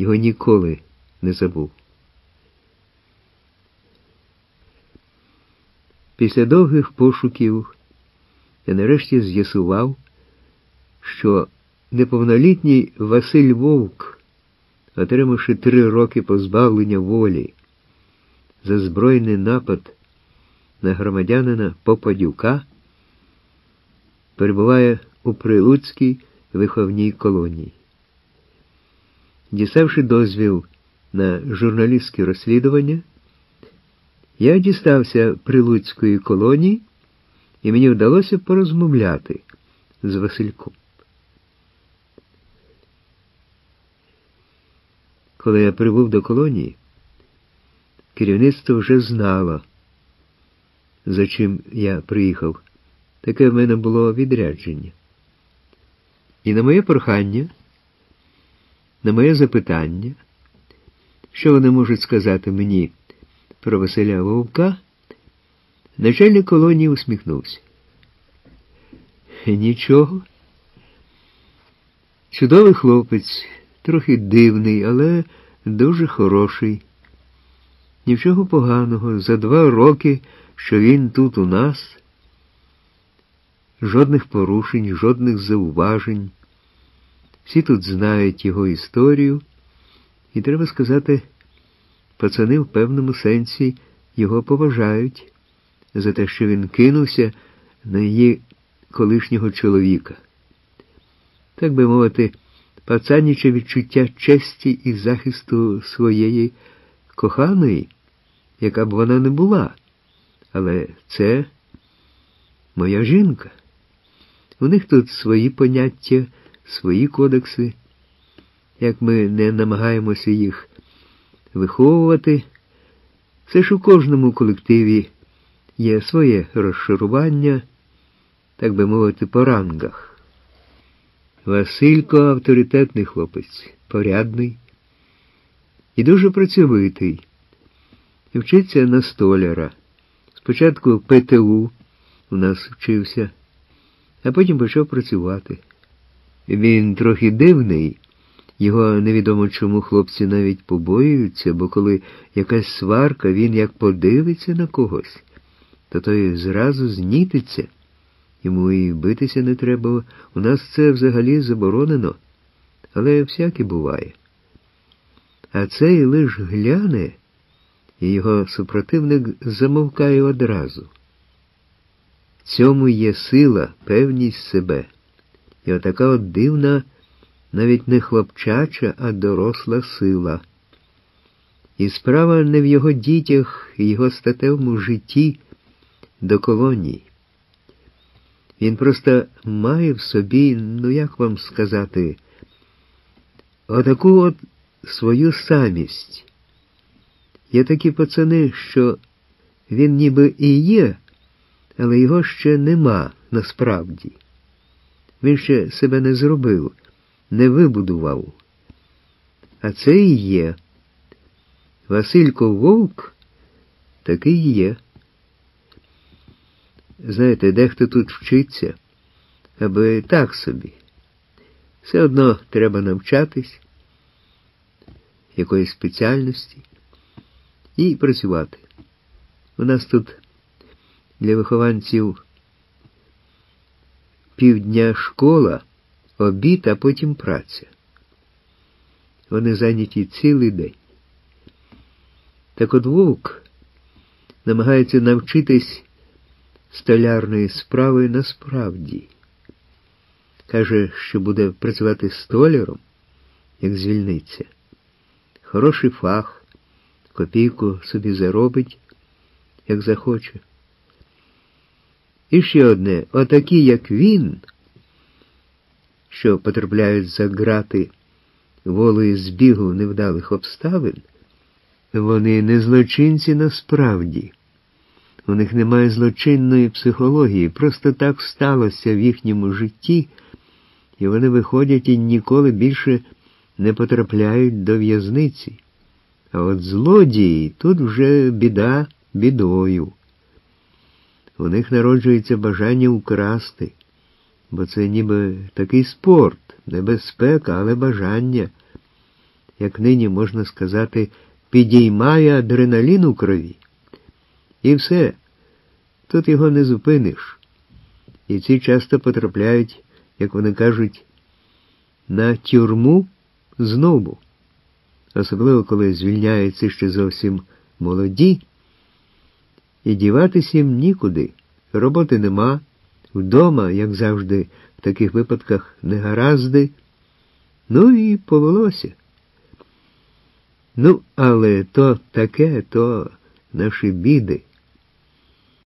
його ніколи не забув. Після довгих пошуків я нарешті з'ясував, що неповнолітній Василь Вовк, отримавши 3 роки позбавлення волі за збройний напад на громадянина Попадюка, перебуває у Прилуцькій виховній колонії. Діставши дозвіл на журналістське розслідування, я дістався Прилуцької колонії, і мені вдалося порозмовляти з Васильком. Коли я прибув до колонії, керівництво вже знало, за чим я приїхав. Таке в мене було відрядження. І на моє прохання, на моє запитання, що вони можуть сказати мені про Василя Вовка, начальник колонії усміхнувся. Нічого. Чудовий хлопець, трохи дивний, але дуже хороший. Нічого поганого. За 2 роки, що він тут у нас, жодних порушень, жодних зауважень. Всі тут знають його історію, і, треба сказати, пацани в певному сенсі його поважають за те, що він кинувся на її колишнього чоловіка. Так би мовити, пацаніче відчуття честі і захисту своєї коханої, яка б вона не була. Але це моя жінка. У них тут свої поняття, свої кодекси. Як ми не намагаємося їх виховувати, все ж у кожному колективі є своє розшарування, так би мовити, по рангах. Василько авторитетний хлопець, порядний і дуже працьовитий. Вчиться на столяра. Спочатку ПТУ у нас вчився, а потім почав працювати. Він трохи дивний, його невідомо чому хлопці навіть побоюються, бо коли якась сварка, він як подивиться на когось, то той зразу знітиться. Йому і битися не треба, у нас це взагалі заборонено, але всяке буває. А цей лиш гляне, і його супротивник замовкає одразу. В цьому є сила, певність себе. І отака от дивна, навіть не хлопчача, а доросла сила. І справа не в його дітях і його статевому житті до колонії. Він просто має в собі, як вам сказати, отаку от свою самість. Є такі пацани, що він ніби і є, але його ще нема насправді. Він ще себе не зробив, не вибудував. А це і є. Василько Вовк такий є. Знаєте, дехто тут вчиться, аби так собі. Все одно треба навчатись якоїсь спеціальності і працювати. У нас тут для вихованців півдня школа, обід, а потім праця. Вони зайняті цілий день. Так от Вовк намагається навчитись столярної справи насправді. Каже, що буде працювати столяром, як звільниться. Хороший фах, копійку собі заробить, як захоче. І ще одне, отакі, як він, що потрапляють за грати волею збігу невдалих обставин, вони не злочинці насправді. У них немає злочинної психології, просто так сталося в їхньому житті, і вони виходять і ніколи більше не потрапляють до в'язниці. А от злодії тут вже біда бідою. У них народжується бажання украсти, бо це ніби такий спорт, небезпека, але бажання. як нині можна сказати, підіймає адреналін у крові. І все, тут його не зупиниш. І ці часто потрапляють, як вони кажуть, на тюрму знову. Особливо, коли звільняються ще зовсім молоді, і діватись їм нікуди. Роботи нема, вдома, як завжди, в таких випадках негаразди. Ну і повелося. Ну, але то таке, то наші біди.